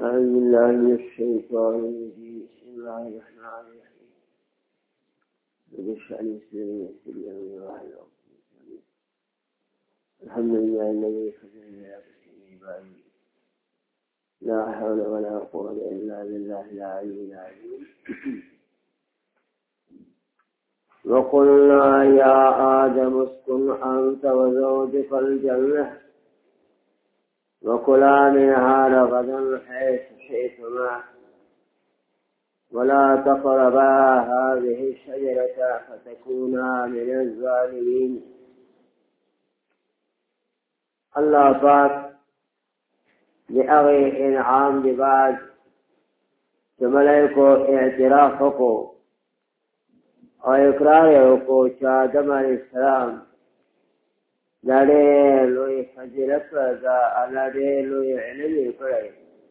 أعوذ بالله من الشيطان الرجيم بسم الله الرحمن الرحيم رب اشرح لي صدري ويسر لي أمري واحلل عقدة من لساني الحمد لله الذي هداني إلى هدى لا حول ولا قوة إلا بالله العلي العظيم وقلنا يا آدم اسكن أنت وزوجك الجنة وكلا منها رغدا حيث شئتما ولا تقربا هذه الشجرة فتكونا من الظالمين. الله پاک لأغي انعام ببعد جملائكو اعتراف کو اور اقرار کو آدم علیہ السلام دا ډېر لوی فضیلت دا الله ډېر لوی علم یې کړی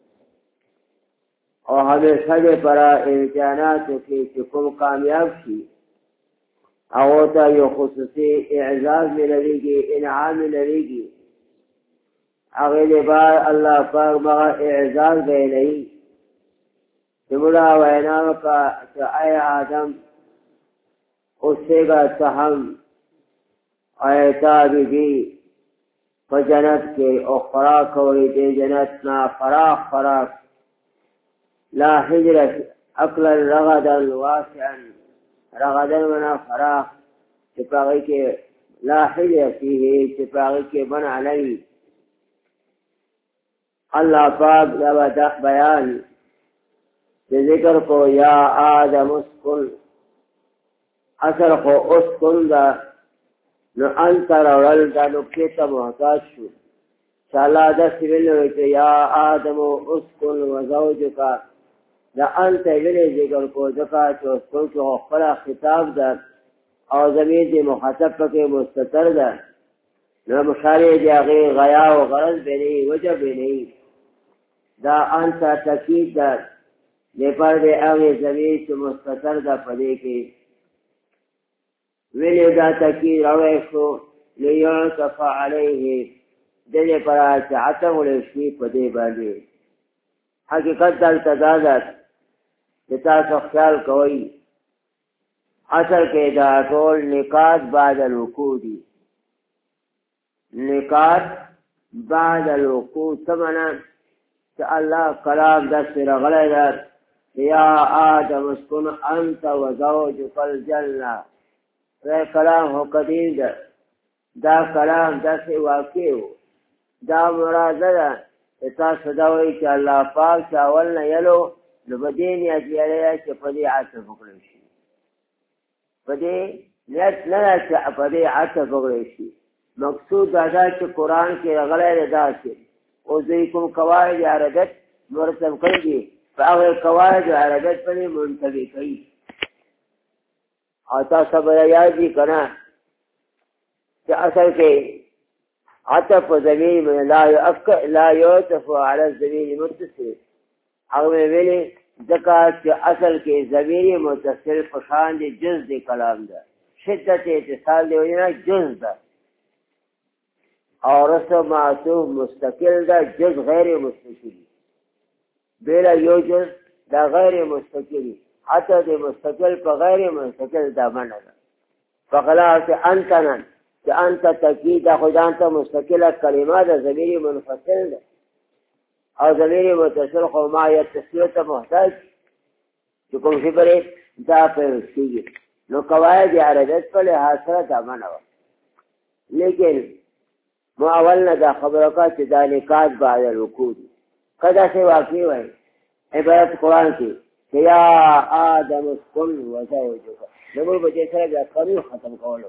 او همیشه دې پر امتحاناتو کې چې کوم کامیاب شي هغو ته یو خصوصي اعزاز ملویږي انعام ملویږي هغې دې بار الله پاک مغه اعزاز بیانوي چې موږ وینا وکړه چې ای آدم اوسېږه ته هم آیتا بی پا جنت کے او خوراک کوئی دے جنت نا فراخ فراخ لا حجرت اکلا رغدا واسعا رغدا منا فراخ چپاگی کے لا حجرت فیه چپاگی کے بن علی. اللہ پاک دا بیان ذکر کو یا آدم اسکن اثر کو اسکن دا نو انت راول دا نکتے تا محتاج شو شاءاللہ دا سویلنوی کہ یا آدم اسکن و زوجکا دا انت ویلی ذکر کو دکا چو اسکن کی خلا خطاب دا او زمین دی مخاطب پاکی مستطر دا نو مشاری دی اغی غیا و غرض بینی وجہ بینی دا انت تکید دا لیپر دی اغی زمین چو مستطر دا پدے کی ویلی دا تکی رویشو لیعطف علیه دلی پرا چعتم لیشوی پدے باندے حقیقت دل تدادت جتا سو خیال کوئی اصل کے دا طول نکات بعد الوقوع دی نکات بعد الوقوع سمنا چا اللہ کلام دست رغلی در یا آدم اسکن انت و زوجک الجنہ دا کلام ہو قدیم دا کلام دا سے واقع ہو دا مرازہ دا اتا صداوئی کہ اللہ پاک چاولنا یلو نبدین یا دیاریا چا پدی عاطف اکڑشی پدی نیت ننا چا پدی عاطف اکڑشی مقصود دا چا قرآن کی رغلیر دا چا اوزیکم قواعد عربت مرتب کردی فاغیر قواعد عربت پدی منتبی کئی آتا سب یادی کنا کہ اصل کے عطف زمین میں لا یعطف علی الزمین متصل اگر میں ویلے ذکر کہ اصل کے زمین متصل پشان دی جز دی کلام دا شدت اتصال دی وجنا جز دا اور رسو معصوب مستقل دا جز غیر مستقل بیلا یو جز دا غیر مستقل حتی دی مستقل پا غیر مستقل دا منع دا فقلا سے انتنا کہ انت تکید دا خود انتا مستقل کلمات دا ضمیر منفصل دا اور ضمیر متصل خو ما یتصلت محتاج چکم شبری دا پیوستی گی نو قواعد عربیت پر لحاظر دا منع لیکن معاولنا دا خبرکا چی دا نکات بعد الوقوع دی قدا سے واقعی ہوئی عبارت قرآن کی کہ یا آدم اسکن و زوجکا نمور بچے سر بیا قانون ختم کولو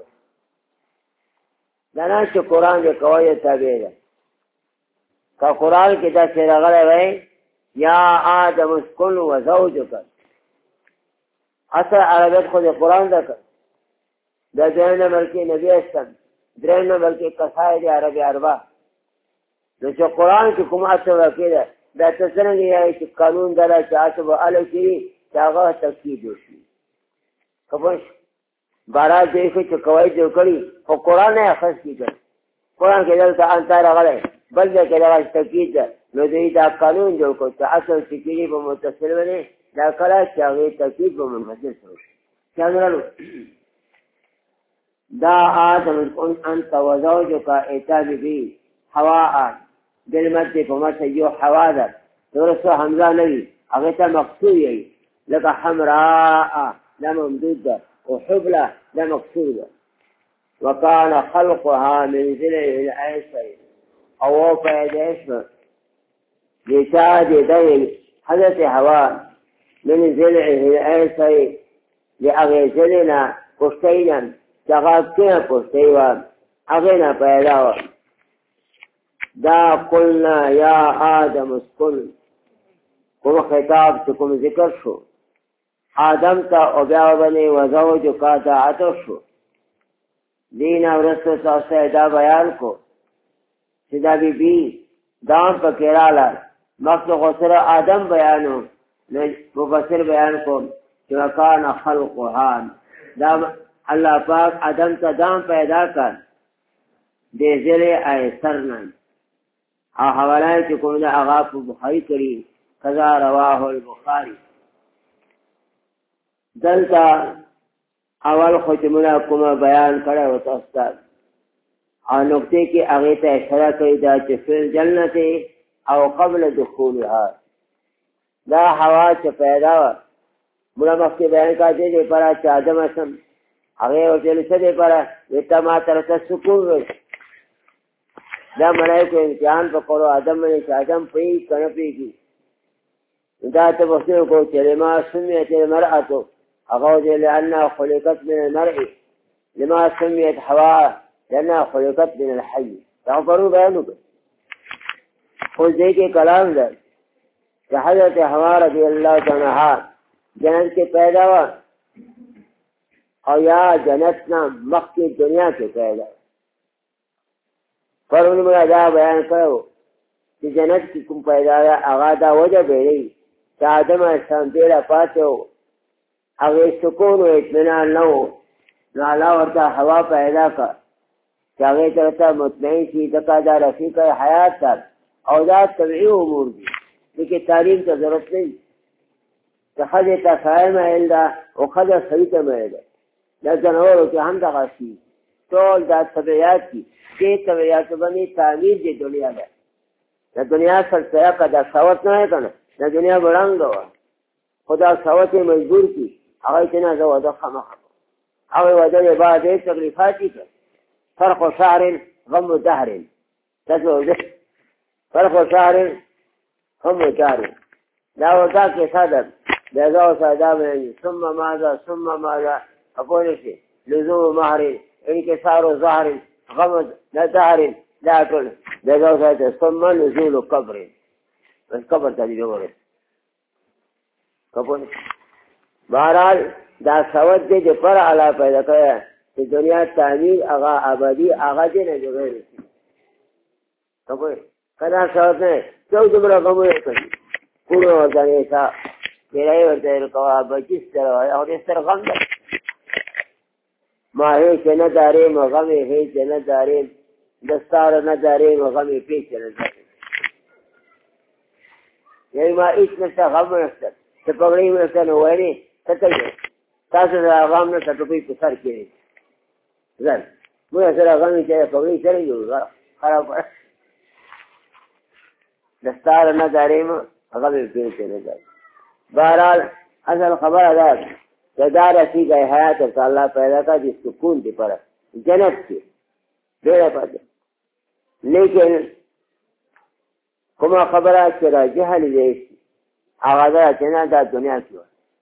دانا چو قرآن دے قواعد تابع دا کہ قرآن کی دا سر غلے وئی یا آدم اسکن و زوجکا اصل عربیت خود قرآن دا کر دا دوین ملکی نبی اسلام درین ملکی قصائد عربی عربا نو چو قرآن کی کم اصل وکی دا دا تسرنگی یعنی چی قانون دارا چاہتا با علو چیری چاگاہ تقسید ہوشی کپنش بارات دیکھو چو قواعد جو کری خو قرآن ہے خص کی کر قرآن کے دلتا انتار غلے بل دا کدغه تکید ده نو دوی دا قانون جوړ کړ چې اصل فکري په متصل باندې دا کله چې هغې تکید په منفصل سره شي چانرانو دا آدم کن انت وزوجک اتابی بی حواء بالمد په مد یو حوا ده ورسو حمزه نوي هغه ته مقصور یي لکه حمراء دا ممدود ده او حبله دا مقصور ده وكان خلقها من ضلع الايسر او پیدائش لشاد دین حضرت حوا من ضلعه الايسر لاغیزلنا پشتینا چغاکینا پشتیوان اغینا پیداوان دا قلنا یا آدم اسکن کوم خطاب چې کوم ذکر شو آدم تا او بیا بنی وزوجو کا تا عطف شو دین ورستو تاسو دا بیان کو چې دا بی دام په کېراله مخکې غسر آدم بیانو مفسر بیان کو چې وکان خلقها دا الله پاک آدم ته دام پیدا کړ دې ذریعه ایسرنن حوالای چې کوم دا هغه په بخاری کړي قضا رواه البخاری دلته اول خو چې موږ کومه بیان کړی و تاسو ته او نقطې کې هغې ته اشاره کوي دا چې فی الجنت او قبل دخولها دا هوا چې پیدا وه موږ مخکې بیان کړه دې دپاره چې آدم اسم هغې ورته ویل څه دپاره وایي ته ما طرف سکون وایي دا ملائکو امتحان په کړو آدم باندې چې آدم پوهېږي که نه پوهېږي دا ته پوښتنه وکړو چې لما سمیت المرأة هغه وایي لأنها خلقت من المرء لما سمیت حواء لأنها خلقت من الحي دا پرو بیان وکړو اوس دې کې کلام ده چې حضرت حوا رضی الله تعالی عنها جنت کې پیدا وه او یا جنت نه مخکې دنیا کې پیدا پرونی موږ دا بیان کړو چې جنت کې کوم پیدا ده هغه دا وجه بیري چې آدم اسلام ډېره پاتې و هغې سکون و اطمینان نه و نو الله ورته هوا پیدا کړه چې هغې ته ورته مطمئن شي ځکه دا رفیق حیات ده او دا طبعي امور دي لیکن تعلیم ته ضرورت نه وي چې ښځې ته سړی میل ده او ښځه سړي ته میل ده دا ځناورو کې هم دغه شي ټول دا طبیعت دي دې طبیعت باندې تعمیر د دنیا ده د دنیا سلسله که دا شاوت نه وی که نه د دنیا به ړنګه وه خو دا شاوت یې مجبور کړي هغه یې چې نه زه واده خامخا کوم هغې واده یې بعد ډېر تکلیفات یې کړ فرق شعر غم دهر فرق شعر غم دهر دا ورته کیسه ده د زه او ساده باندې ثم ماذا اقول شي لزوم مهر انكسار ظهر غم دهر دا ټول د زه او ساده ثم نزول قبر بس قبر ته دې وګوره قبر بهرحال دا سواد دې د پر اعلی پیدا کړی چې دنیا تعمیر هغه ابدي هغه دې نه جوړوي قبر کدا سواد نه څو دومره غمو یې کوي کورو ورته نیسا ډېری ورته ویل کوه بچي ستر او دې ستر غم ده ما هیچ نه داریم غم هیچ نه داریم دستار نه داریم غم پیچ نه داریم یعنی ما هیچ نشته غم نشته چې پګړۍ مې نشته نو ویلې څه کوي تاسو سره غم نشته ټوپۍ په سر کې ځان موږ سره غم چې پګړۍ سره یو خراب دستار نه داریم غم پیچ نه داریم بہرحال اصل خبر ده دا رسی گئے حیات ورته الله پیدا کړه د سکون دپاره جنت کې ډېره پاتې لیکن کومه خبره چې راجحه لیدی شي هغه ده چې نه دا دنیا کې وه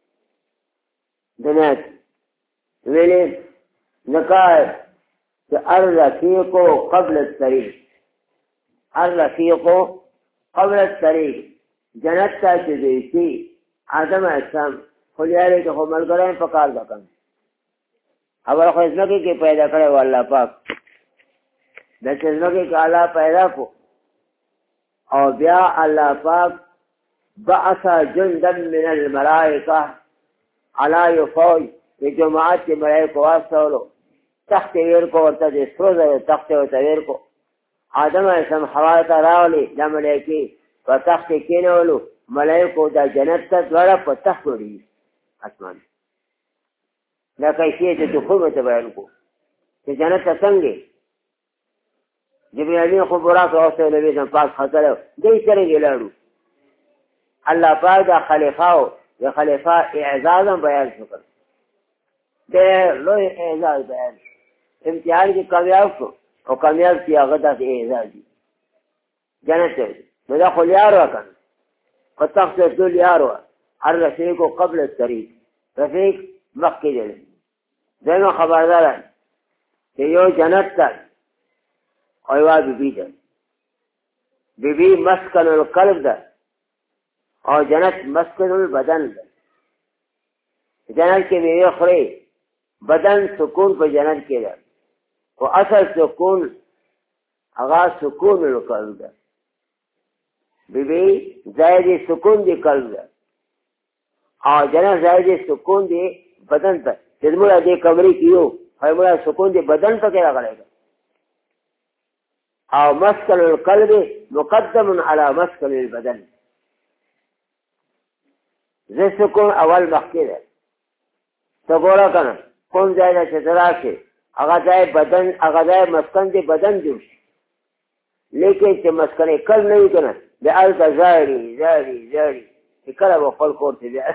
دنیا کې ویلې نکاح چې الرفیق قبل الطریق الرفیق قبل الطریق جنت ته چې دی شي آدم اسلام خلیاره که خو ملګری په کار ده کنه اول خو ځمکې کې پیدا کړی و الله پاک دا چې ځمکې کې الله پیدا کو او بیا الله پاک بعث جندا من الملائکه علی فوج د جماعت کې ملایکو واستولو تخت ویر کو ورته د سرو زرو تخت ورته ویر کو آدم علیہ السلام حوا ته راولي دا ملایکې په تخت کې کېنولو ملایکو دا جنت ته دواړه په تخت وړي اسمان دا کیفیت د دخول ته بیان کو چې جنت ته څنګه جبرائیل امین خو براک اوسه نبی سم پاک خطر دې څنګه لاړو الله پاک دا خلیفہ یا خلیفہ اعزازم بیان شکر دے لوی اعزاز بیان امتحان کی کامیاب کو اور کامیاب کی آغدا سے اعزاز دی جنت ہے مدہ خل یارو کن قطق سے دل یارو ہر رفیق کو قبل الطریق رفیق مکی دے دینو خبردار ہے کہ یو جنت تا اویوا بی بی دا بی بی مسکن القلب دا اور جنت مسکن البدن دا جنت کے میوے خورے بدن سکون پہ جنت کے دا وہ اصل سکون آغاز سکون القلب دا بی بی زائدی سکون دی قلب دا اور جنت زائدی سکون دی بدن تا جدمولا دی کمری کیو خیمولا سکون دی بدن تا کیا کرے گا اور مسکن القلب مقدم علی مسکن البدن زی سکون اول مخیر ہے تو گورا کنا کون زائدہ چترا سے اغازائے بدن اغازائے مسکن دی بدن جوش لیکن چه مسکن قلب نہیں کنا بے آلتا زائری زائری زائری اکلا با خل کورتی بے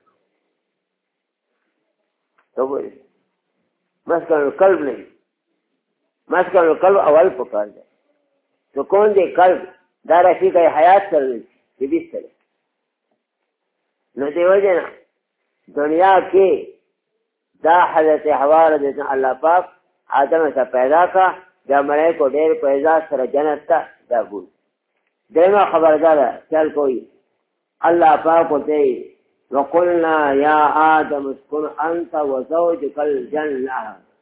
تو بولی مسکن القلب نہیں مسکن القلب اول پکار جائے سکون دی قلب دارا فیقہ حیات سروی دی بیس سروی نو دی وجہ نا دنیا کی دا حضرت حوا رضی اللہ پاک آدم سے پیدا کا دا ملائکو دیر پیدا سر جنت تا دا بول دیما خبردار چل کوئی اللہ پاک کو تے وقلنا یا آدم اسکن انت وزوجک الجنہ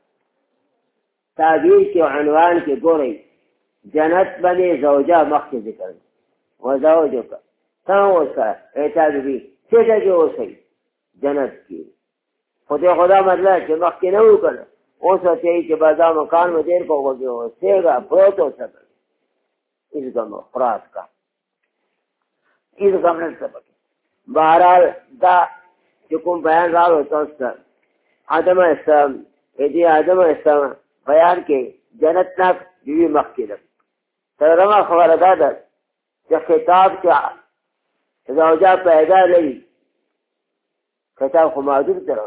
تعبیر کے عنوان کے گورئی جنت بنی زوجہ مخی ذکر وزوجک تاوسا اعتاد بھی چیزا جو سی جنت کی خدا مطلب کہ مخی نو کر اوسا چاہیے کہ بعضا مکان میں دیر کو گو جو سیگا پروت ہو سکر اس گم خرات کا اس گم نے سبق بہرحال دا چکم بیان رہا ہوتا اس کا آدم السلام ایدی آدم السلام بیان کے جنت ناک بیوی مخی لگ ترما خبر دادا کہ خطاب کیا زوجہ پیدا لئی خطاب خمادر طرف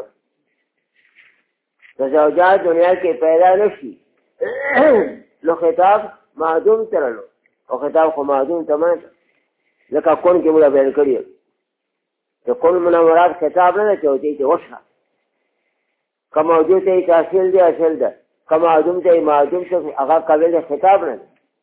زوجات دنیا کے پیدا نشی لو خطاب معدوم ترلو اور خطاب کو معدوم تمام لکا کون کی ملا بیان کریو تو کون منا مراد خطاب نہ چاہتی کہ وشا کا موجود ہے کہ اصل دے کا معدوم تے معدوم سے اگا قبل دے خطاب نہ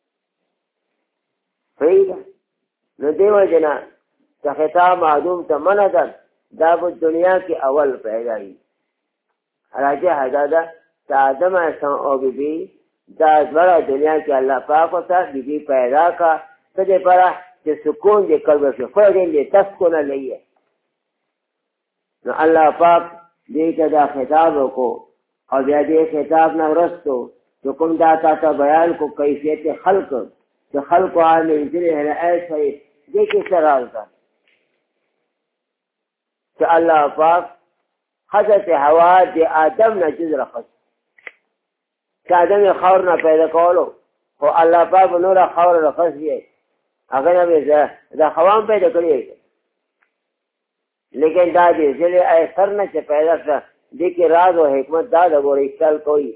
صحیح ہے نو دیو جنا کہ خطاب معدوم تمنا دا دنیا کی اول پیدا ہی راجع حدادا تا آدم السلام او بی بی دا بڑا دنیا کی اللہ پاک ہوتا بی بی پیدا کا تجھے پڑا کہ سکون دے قلب سے فرگیں دے تسکن لئیے نو اللہ پاک دیکھا دا خطاب کو اور بیا دے خطاب نہ رستو تو کم داتا تا بیان کو کیفیت خلق کہ خلق آنے انجلے ہے ایسا ہی دیکھے سرال کا کہ اللہ پاک حضرت حوا دی آدم نہ جز رخص کہ آدم خور نہ پیدا کولو اور اللہ پاک نورا خور رخص یہ اگر نبی دا خوام پیدا کریے لیکن دا دی ذلی ایسر نہ چھ پیدا کر دیکھی راز و حکمت دا دا گوری کل کوئی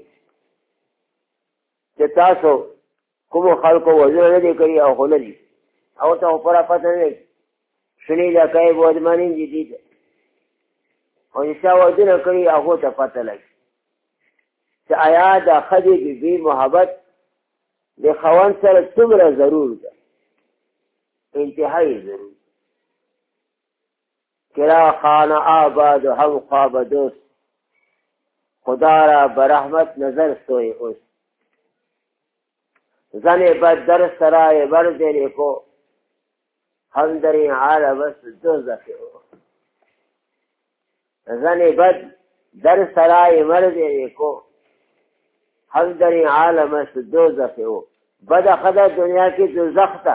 کہ تاسو کمو خلقو وزر ندی کری او خو ندی او تا پرا پتہ نہیں سنی دا کئی بودمانین جی دیتا اور جسا وزر کری او تا پتہ لگی کہ آیا دا خدی بی بی محبت دے خوان سر تمرا ضرور دا انتہائی ضرور کرا خانہ آباد ہم خواب دوست خدا را برحمت نظر سوئے اس زن بد در سرائے بر دینے کو ہم دری عالم دوزخ ہو زن بد در سرائے مر دینے کو ہم دری عالم دوزخ ہو بد خدا دنیا کی دوزخ تا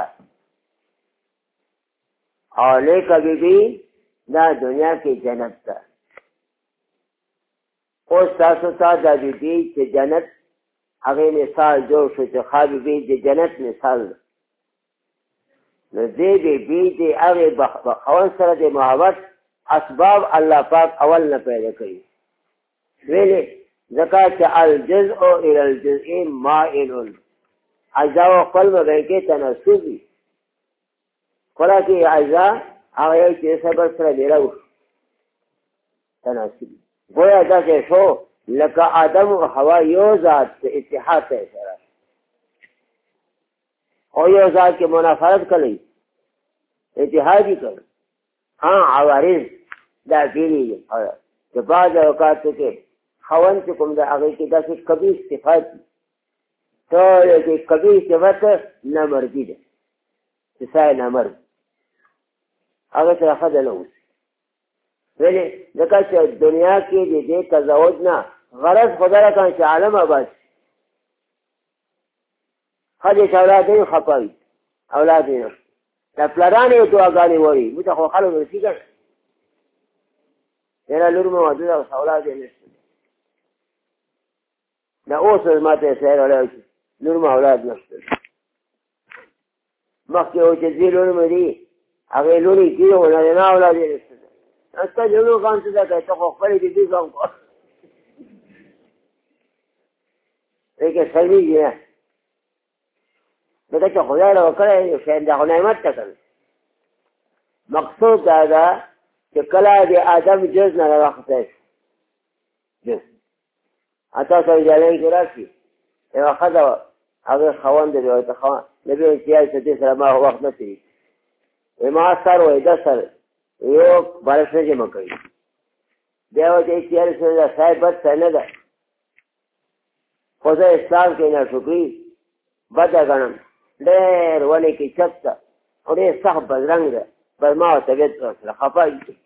اور نیک بیبی دا دنیا کی جنت تا اوس تاسو ته دا بیبی چې جنت هغه مثال جوړ شو چې ښه بیبي د جنت مثال ده نو دې بیبي د هغې خاوند سره د محبت اسباب الله پاک اول نه پیدا کړي ویلې ځکه چې الجزء الى الجزء مائل اجزا خپل مبین کې تناسبي کله کې اجزا هغه یو چې سبب سره میراو تناسبي گویا داسې شو لکه آدم و حوا یو ذات اتحاد ته سره او یو ذات کې منافرت کړي اتحادی کړي عوارض دا بیلی چې بعض اوقاتو کې خاوند چې کوم د هغې کې داسې کبیر صفات دي ټول کې کبیر صفت نامردي ده چې سای نامرد هغه سره ښه ده نه اوسي ولې ځکه چې دنیا کې د دې تزوج نه غرض خدا را کړي چې عالم آباد شي ښځې چې اولاد یې خفه وي اولاد یې نشته دا پلران یې دعاګانې وایي موږ ته خو خلک رسي ګڼه یاره لور مې واده ده اوس اولاد یې نشته دا اوس ما ته سیر ولی لور مې اولاد نشته مخکې و چې دوی لور مې دي هغې لورې کېږي خو نارینه اولاد یې نشته استا جنو کام څه ده که ته خو خپلې بیبي کام کو لیکن سړېږي نه ځکه چې خدای له وکړی شاید دا خو نعمت ته کړی مقصود دا ده چې کله د آدم جز نه راوختی شو جز تاسو اجازه کې راشي یوه ښځه وه هغې خاوند دی ورته خاوند نبي وایي چې یار دې سره ما وخت نه تېرېږي وایي ما سر وایي ده سر یو بالښت نه جمع کوي بیا وایي چې یار سره دا صاحب بد ځای نه ده خو زه اسلام کې ناشکري بده ګڼم ډېر ونې کې چت ده او ډېر سخت بدرنګ ده بس ما طبیعت سره خفه وي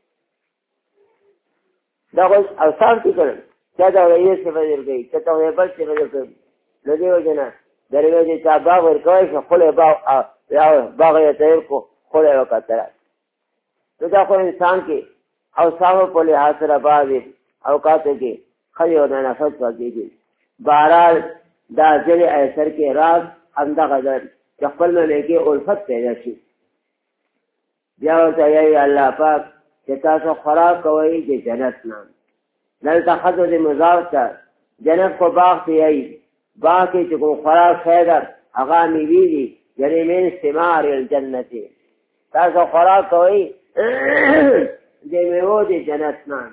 دا خو اوصاف دي که نه چا ته خدای یو صفت درکوي چا ته خدای بل صفت درکوي نو دې وجې نه د روي چې چا باغ ورکوی شو خپل باغ یې تیر کړو خپل یې وکتله نو دا خو انسان کې اوصافو په لحاظ سره بعضې اوقاتو کې ښځې ورنه نفرت کېږي بهرحال دا ځینې ایسر کې راز همدغه ده چې خپل منځ کې الفت پیدا شي بیا ورته وایي الله پاک چې تاسو خوراک کوئ د جنت نه دلته ښځو د مضاف ته جنت خو باغ ته یایي باغ کې چې کوم خوراک شی ده هغه میوې دي یعنې من ثمار الجنت تاسو خوراک کوئ د میوو د جنت نه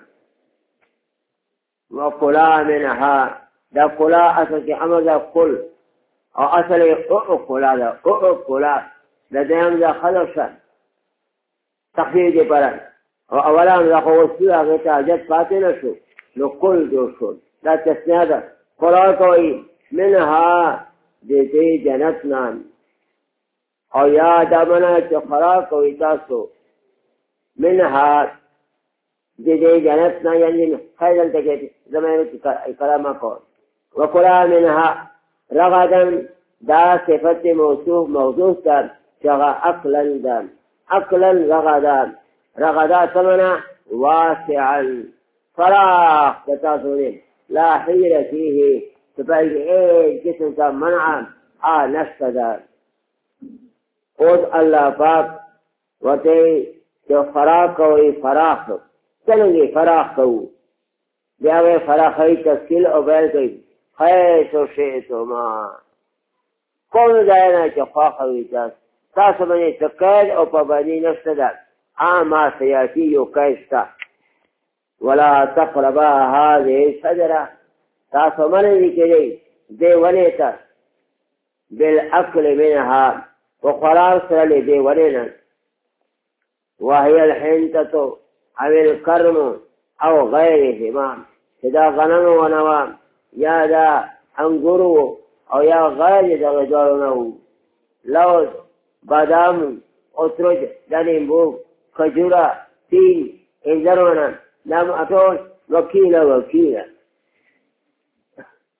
وکلا منها دا کلا اصل کې امر دا کل او اصل او کلا دا او کلا دا دیم دا خلصا تخفیف دی پرن او اولا دا خوصی آگه تا عجد پاتے نشو نو کل جو شد دا تسنیه دا کلا کوئی منها دیتی جنت نام او یا دامنا چه خلا کوئی تاسو منها دیتی جنت نام یعنی خیدل تکیتی زمانه کلامه کون وکلا منها رغدا دا صفت موصوف دا شغا اقلا دا اقلا رغدا ثمنا واسعا فراخ تتاثرين لا حير فيه تبعي ايه جسم کا منع نفس دا قد الله پاک وطي جو فراخ کوئی فراخ چلنگی فراخ کو بیاوے فراخی تفصیل او بیل کوئی حیث شئتما کون دائنا چه خواخوی تاسو منی تقید او پابندی نفس دا ما سیاتی یو کشتا ولا تقربا هذه الشجره تاسو منی کلی دی ونیتا بالاکل منها وخلاص سرلی دی ونینا وهي الحنطة او الكرم او غیرهما دا غنم و نوام یا دا انگورو او یا غیر دا غدارونو لوز بادام اترج دا نیمبو کجورا تین انزرونا نام اتول وکیل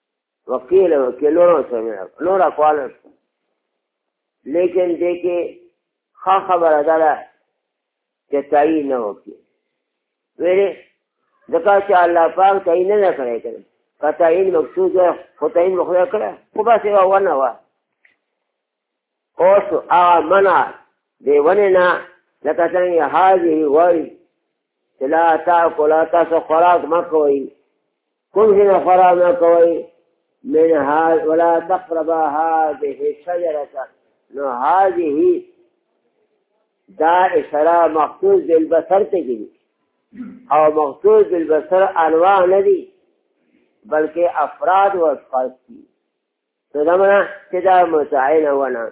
وکیلونو سره نور اقوال لیکن دیکھے خواہ خبر ادارہ کہ تعین نہ ہوتی میرے ذکا کہ اللہ پاک تعین نہ کرے کرے کا تعین مقصود ہے خود تعین مخلوق کرے خدا سے ورنہ ہوا اوس منع دے وننا لکتنگی حاضی وی لا تاکل تاسو خوراک مکوئی کم سے خوراک مکوئی من هذا ولا تقرب هذه الشجرة نو هذه دا اشارہ مخصوص بالبصر تجری او مخصوص بالبصر انواع ندی بلکہ افراد و اشخاص کی تو دمنا کہ دا متعین ونا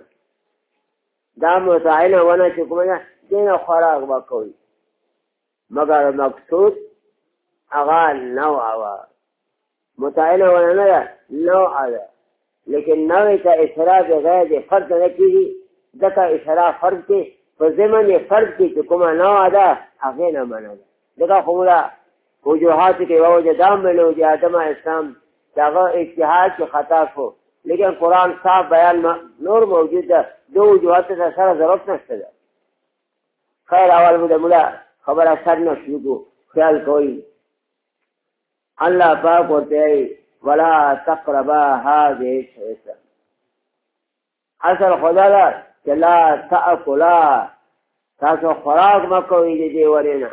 چکمنا دین خوراک باکوئی مگر مقصود اغا نوع آوا متعین ونا ندا نوع آدا لیکن نوع تا اشراف غیر فرد نکی دکا اشراف فرد کے فزمن فرد کی چکمہ نوع آدا اغینا منا دا دکا خمولا وجوہات کے وجہ دام میں لوگ آدم اسلام داغا اجتحاد کی خطا کو لیکن قرآن صاف بیان نور موجود ہے دو وجوہات سے سارا ضرورت نشتا دا خیر اول مدہ ملا خبر اثر نشو کو خیال کوئی اللہ پاک ہوتے ہیں ولا تقربا هذه الشجرة اصل خدا دا کہ لا تأکلا تاسو خوراک مکوئی دی ورینا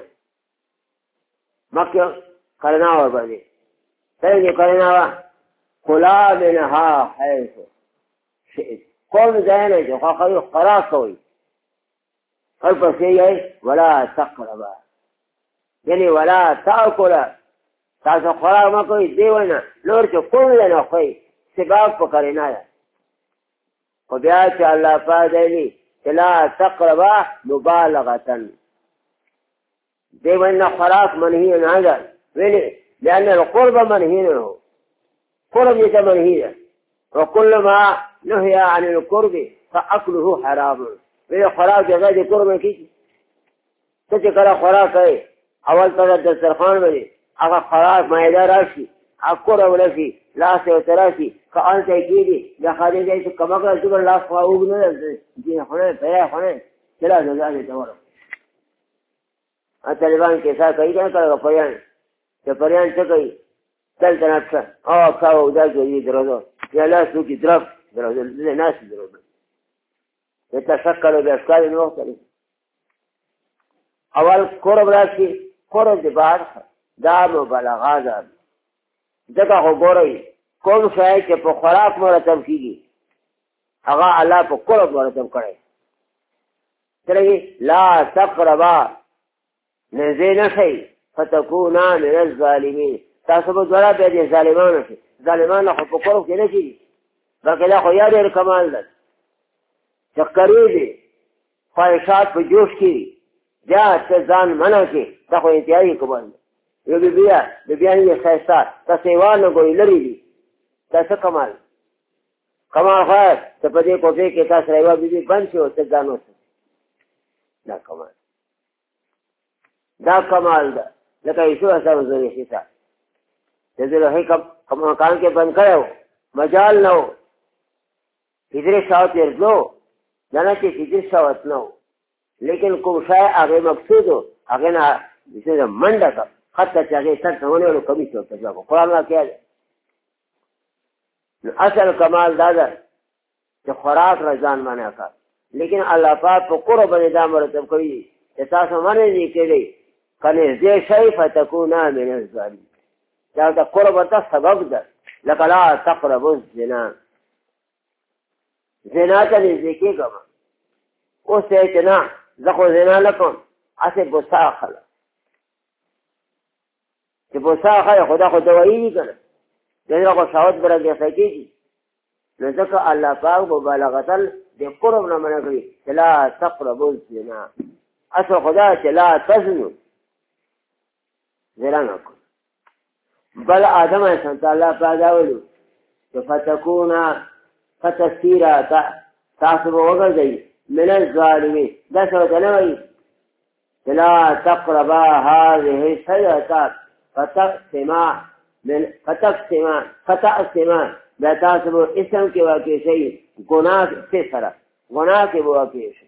مکہ کرنا ہوا بنے سیدی کرنا ہوا کلا منها حیث شئت کون زینے جو خواہی خوراک کوئی اور پس یہ ہے ولا تقربا یعنی ولا تأکلا تاسو خوراک مکوئی دیونا نور چو کون لینا خوئی سباب کو کرنا ہے و بیاچ اللہ پاک دیلی لا تقربا مبالغتاً دیونا خوراک منہی ناظر ویلی لأن القرب منهي له قرب يتمنهي وكل ما نهي عن القرب فأكله حرام ويقول خراك جغاد قرب كيش تتكرا خراك اي اول طرد دسترخان بني اغا خراك ما يداراشي اقرب لشي لا سيوتراشي كأنت يكيدي لخادي جايس كمقر جبر لا صفاوق نزل جين خنين فيا خنين ثلاث نزال تورم الطالبان کے ساتھ کئی جانا کرے گا پریان کہ پریان سے کئی تل تنافسا او کاو دا جوی درودو یا لا سوکی درف درودو لذي ناس درودو يتشكل بأشكال مختلفة اول قرب راشي قرب دی بعد دا مبالغه ده دغه خو ګورئ کوم شای چې په خوراک مرتب کیږي هغه الله په قرب مرتب کړي ترې لا تقربا نزين شيء فتكونا من الظالمين تاسو به دوړه به دي ظالمانو شي ظالمان خو په قرب کې نه کیږي بلکې دا خو یاد ډېر کمال ده چې قریب خواهشات په جوش کې بیا ته ځان منع کې دا خو انتهایی کمال ده یو بیا یې ښایسته تاسو یې وانه ګورئ لرې دي دا څه کمال کمال خو ته په دې کوټې کې تاسو یوه بیبي بند شي او ته ځان وساتئ دا کمال ده لکه یسوع حسن زلیخی تا د زلیخی مکان کې بند کړی و مجال نه و هجرې شاوت ورتلو دا نه چې هجرې شاوت نه و لیکن کوم شی هغې مقصود و هغې نه منډه کړه حتی چې هغې سر ته ونیولو کمیس ورته جوړ کړو قرآن واقعه ده نو اصل کمال دا ده چې خوراک را ځان منع کړه لیکن الله پاک په قرب باندې دا مرتب کړي چې تاسو منع دي کړئ کنزدې شی فتکونا من الظالمین دا د قرب ته سبب ده لکه لا تقربوا الزنا زنا ته نږدې کېږه اوس یې چې نه زه خو زنا نه کوم هسې بوسه اخله چې بوسه اخله خو دا خو دوایي دي که نه دې خو شهوت برانګېخته کېږي نو ځکه الله پاک مبالغتاً د قرب نه منع کړي چې لا تقربوا الزنا اصل خدا چې لا تزنوا زنا نه کړو بل آدم انسان ته الله پیدا ولو چې فتکونا فتسیرا تاسو به وګرځئ من الظالمین دا څه ورته نه وایي چې لا تقربا هذه الشجرة فتقسما بیا تاسو به اسم کې واقع شئ ګناه سے سره ګناه کې به واقع شئ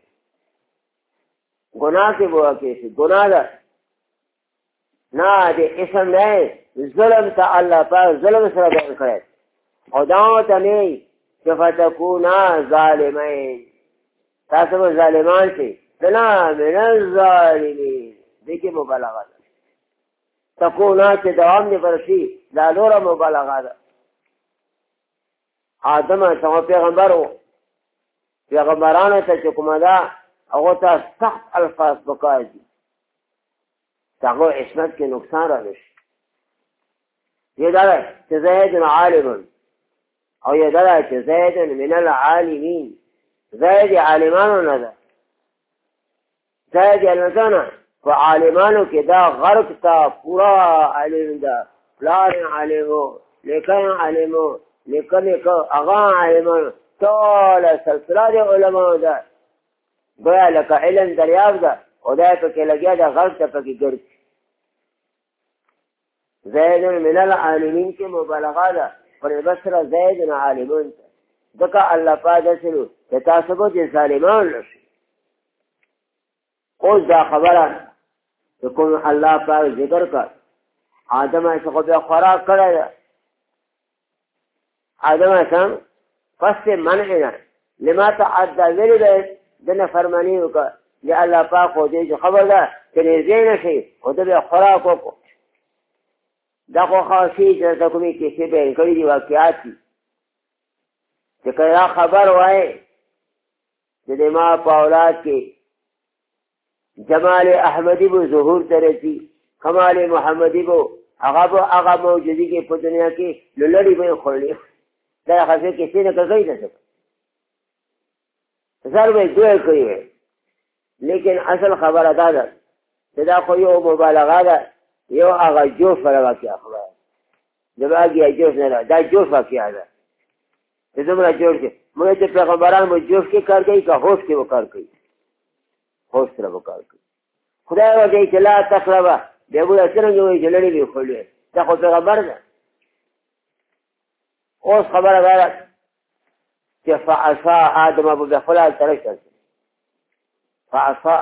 ګناه کې به واقع شئ ګناه ده نه د اسم نه ظلم ته الله پاک ظلم سره بیان کړی او دا ته نه چې فتکونا ظالمین تاسو به ظالمان شئ نه من الظالمین دې کې مبالغه ده تکونا چې دوام دې برشي دا نوره مبالغه ده آدم ته پیغمبر و پیغمبرانو ته چې کومه ده هغه ته سخت الفاظ پکار دي هغه عصمت کې نقصان را نشي یې دا چې زید عالم او یې دا چې زید من العالمین زید عالمانو نه ده زید علمانو په عالمانو کې دا غرق تا پورا عالم ده پلار عالمو لیکن عالمو لیکن اغا عالمانو ټول سلسله د علماء ده گویا لکه علم دریاب ده او دا پکې لګیا ده غرق ته پکې ګرځي زید من العالمین کې مبالغه ده پر بسره زید عالمون ته ځکه الله پاک دسلو چې تاسو به ظالمان نشئ اوس دا خبره چې کوم الله پاک ذکر کړ آدم څخه بیا خوراک کړی ده آدم څنګه پس منع نه لما تعدى ویلې ده دنه فرمانی وکړه چې الله پاک خو دې خبر ده چې نږدې نشي او دې خوراک وکړو دا خو خاصی چې د کومې کیسې بیان کړي دي واقعات دي چې کله خبر وای چې د ما په اولاد کې جمال احمدی بو ظهور ترسي کمال محمدی بو هغه موجودی کې په دنیا کې لړړی به خورلې دا خاصه کیسې نه کوي نه زر به دوی کوي لیکن اصل خبره دا ده چې دا خو یو مبالغه ده یو هغه جوف واقعا خبره دا باقي جوف نه دا جوف واقعا ده چې زموږ جوړ کې موږ چې پیغمبران مو جوف کې کار کوي که هوش کې وکړ کوي هوش سره وکړ کوي خدای وایي چې لا تقربا به وایي څنګه وایي چې لړې به خولې دا خو پیغمبر ده اوس خبره ده چې فعصا آدم ابو بخلال ترشت فعصا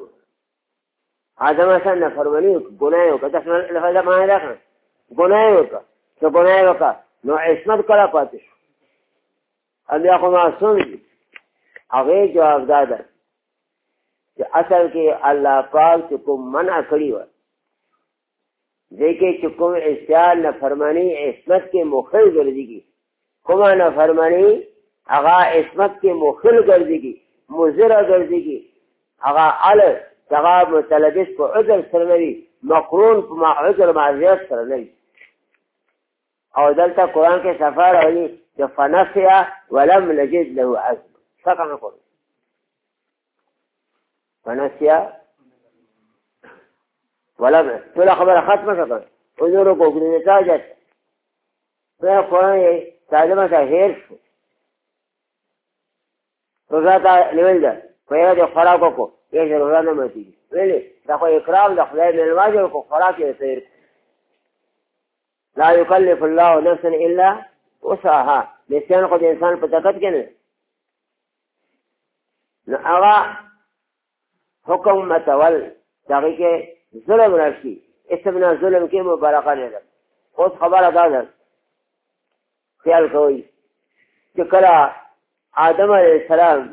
آدم څنګه فرمانی ګناه وکړه تاسو له ما نه راځه ګناه وکړه چې ګناه وکړه نو عصمت کړه پاتې شو بیا خو معصوم دي هغه جواب داده چې اصل کې الله پاک چې کوم منع کړی و دې کې چې کوم عصیان نه فرمانی عصمت کې مخل ګرځي کومه نه فرمانی هغه عصمت کې مخل ګرځي مضر ګرځي هغه ال هغه متلبس په عذر سره نه مقرون په عذر معذرت سره نه او دلته قرآن کې سفر راغلي چې فنسیا ولم نجد له عزم څنګه نقول فنسیا ولم ټول خبره ختمه کړه او نور کو ګرځي تاجت په قرآن تعلمه ته هیر شو روزه ته نیول ده په یوه خوراک وکړو یې روزه نه ماتېږي ویلې دا خو اکرام د خدای مېلمه کو خوراک یې تیر لا يكلف الله نفسا الا وسعها نسيان خو د انسان په طاقت کې نه نو هغه حکم متول هغې کې ظلم راشي اسم نه ظلم کې مبالغه نه ده اوس خبره دا ده خیال کوئ چې کله آدم علیه السلام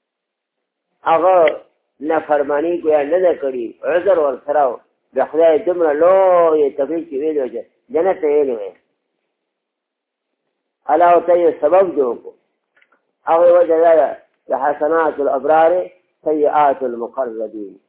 هغه نافرمانی ګویا نه ده کړې عذر ورسره و د خدای دومره لویې تکلیف چې ویلې وه جنت ته ویلې وی الله ورته یو سبب جوړ کړو هغې وجه دا ده چې حسنات الابرار سیئات المقربین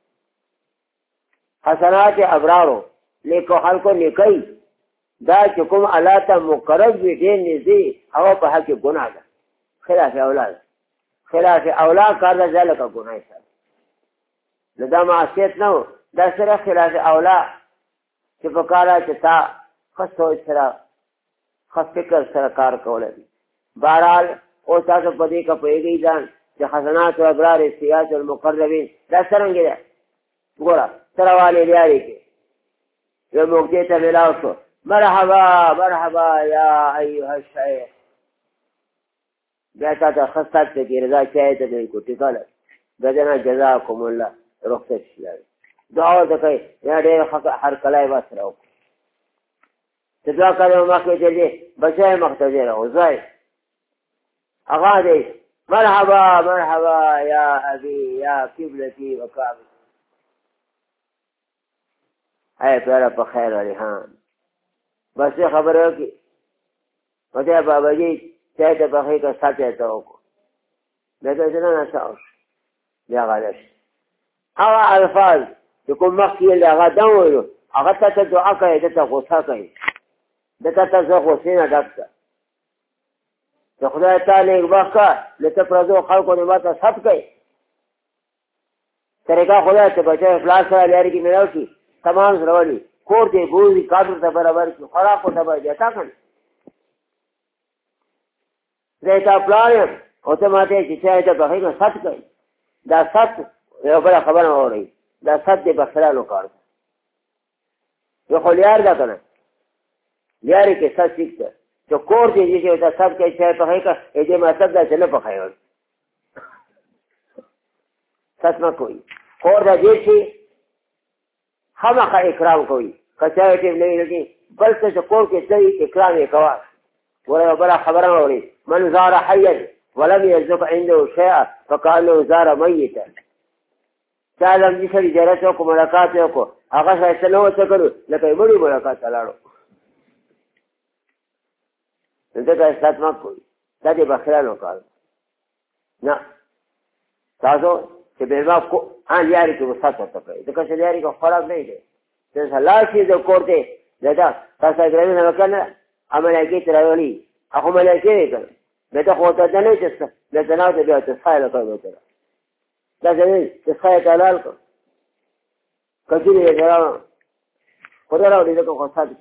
حسنات ابرارو نیکو خلکو نیکۍ دا چې کوم الله ته مقرب وي ډېر نږدې هغه په حق کې ګناه ده خلاف اولاد خلاف اولاد کار ده ځکه ګناه سره نو دا معصیت نه و دا سره خلاف اولاد چې په کاره چې تا ښه سوچ سره ښه فکر سره کار کولی دي بهرحال اوس تاسو په دې که پوهېږئ ځان چې حسنات الابرار سیئات المقربین دا څرنګې ده ګوره سروالې لیارې کې یو موقع ته ملاو شو مرحبا مرحبا یا ایها الشیخ بیا تا ته خستات کې رضا چای ته دی کو ټیکاله بدنا جزاکم الله رخصت شي دعا ته کوي یا ډېر هر کلای واسره ته دعا کوي ما کې دې بچای مختزه راوځي هغه دې مرحبا مرحبا يا ابي يا قبلتي وكعبتي اے پیارا په خیر علی ها بس خبره کی مته بابا جی چای ته په خیر کا ساتي ته وکړه دغه څنګه نه تاسو بیا غالش هغه الفاظ چې کوم مخکې هغه داوړو هغه ته دعا کوي ته غوسه کوي دته ته غوسه نه ډکته ته خدای تعالی وکړه لته پردو خلکو نه ماته سب کوي طریقہ خدای ته بچي اخلاص سره لري کې ملو شي تمام زروړي کور دې بوزي کاټو ته برابر کی خراب کو ته به تا کړ زیتا پلان او ته ماته چې چای ته به نه سات کوي دا سات یو بل خبره اوري دا سات دې بخلالو کار یو خلیار دا کنه یاري کې سات سیکته چې کور دې چې دا سات کوي چای په هیڅ دې مطلب دا چې نه پخایو سات ما کوي کور دا دې چې خامخا اکرام کوي کچای ټیم نه لګي بل څه کور کې ځای اکرام یې کوا ولا بل خبره اوري من زار حيا ولم يزق عنده شيئا فكانه زار ميتا تعلم دې سړي جرته کو ملاقات وکړو هغه څه نو څه کړو لکه مړي ملاقات لاړو دغه ستات ما کوي دا دې بخلانو کار نه تاسو چې به ما کو ان یاري کې وساتو ته کوي دغه څه یاري کو خراب نه دی څه لاشي د کوړته دا تاسو یې نه وکړه عمليه کې راولي هغه ملایکې کړه دته خو ته نه چسته دته نه ته بیا ته فایل کوي ته دا ځنه چې خای تعالی کو کجوري دا خدای راوړي دا کو خاصه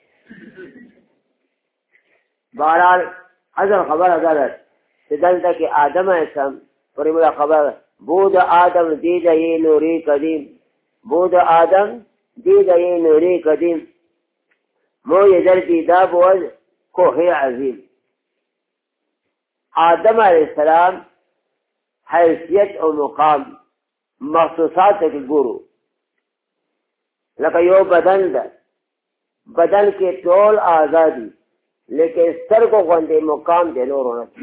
بهرحال اصل خبره ده چې دلته کې آدم اسلام پرې مولا خبره بود آدم دید ای نوری قدیم بود آدم دید ای نوری قدیم مو یدر دیدا بود کوه عظیم آدم علیہ السلام حیثیت او مقام مخصوصات کی گورو لکه یو بدن ده بدن کې ټول آزادی لیکن سترګو غوندې مقام دی نورو نه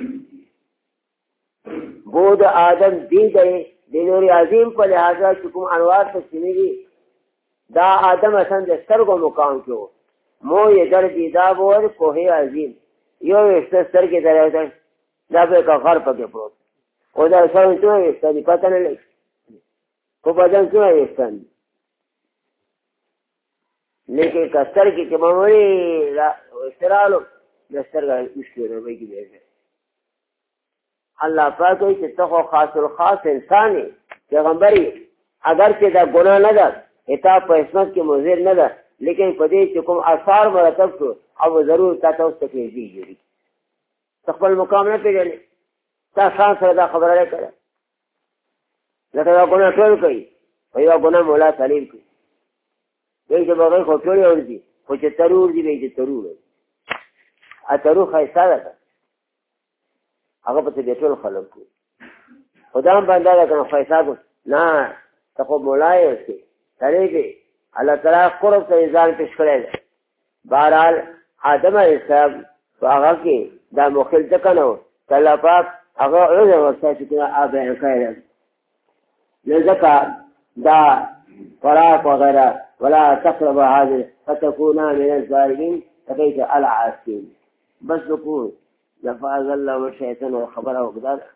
بود آدم دی دی د نور عظیم په لحاظه چې کوم انوار ته سمېږي دا آدم اصلا د سترګو مقام کې و مو یې در دیدا بود کوه عظیم یو سترګې درته دا به کا غر پکې پروت او دا څنګه ته ستاسو پته نه لګي په بدن کې وستان لیکن کستر کې چې معمولی استرالو دسترګه مشکل وي کې الله پاک چې ته خاص الخاص انساني پیغمبري اگر چې دا ګناه نه ده اتا په اسمت کې مضر نه ده لیکن په دې چې کوم آثار مرتب شو او ضرور تاسو تکلیف دي خپل مقام نه پیژنې تاسو سره دا خبره نه کړه لکه دا ګناه ټول کوي او یو ګناه مولا تعلیم کوي دې چې بغیر خو ټول ورځي خو چې ترور دي به چې ترور ا ترور خیسه ده هغه په دې ټول خلک خدای باندې دا کنه خیسه نه ته خو مولا یې سي طریقې الله تعالی قرب ته ځان پیش کړی دی بهرحال آدم علیه السلام هغه کې دا مخل تکنو الله پاک هغه عذر ورته چې آبه خیر لذکا دا فراق وغیرہ ولا تقرب هذه فتكونا من الظالمين فكيف العاسين بس نقول لفاظ الله والشيطان والخبر وكذا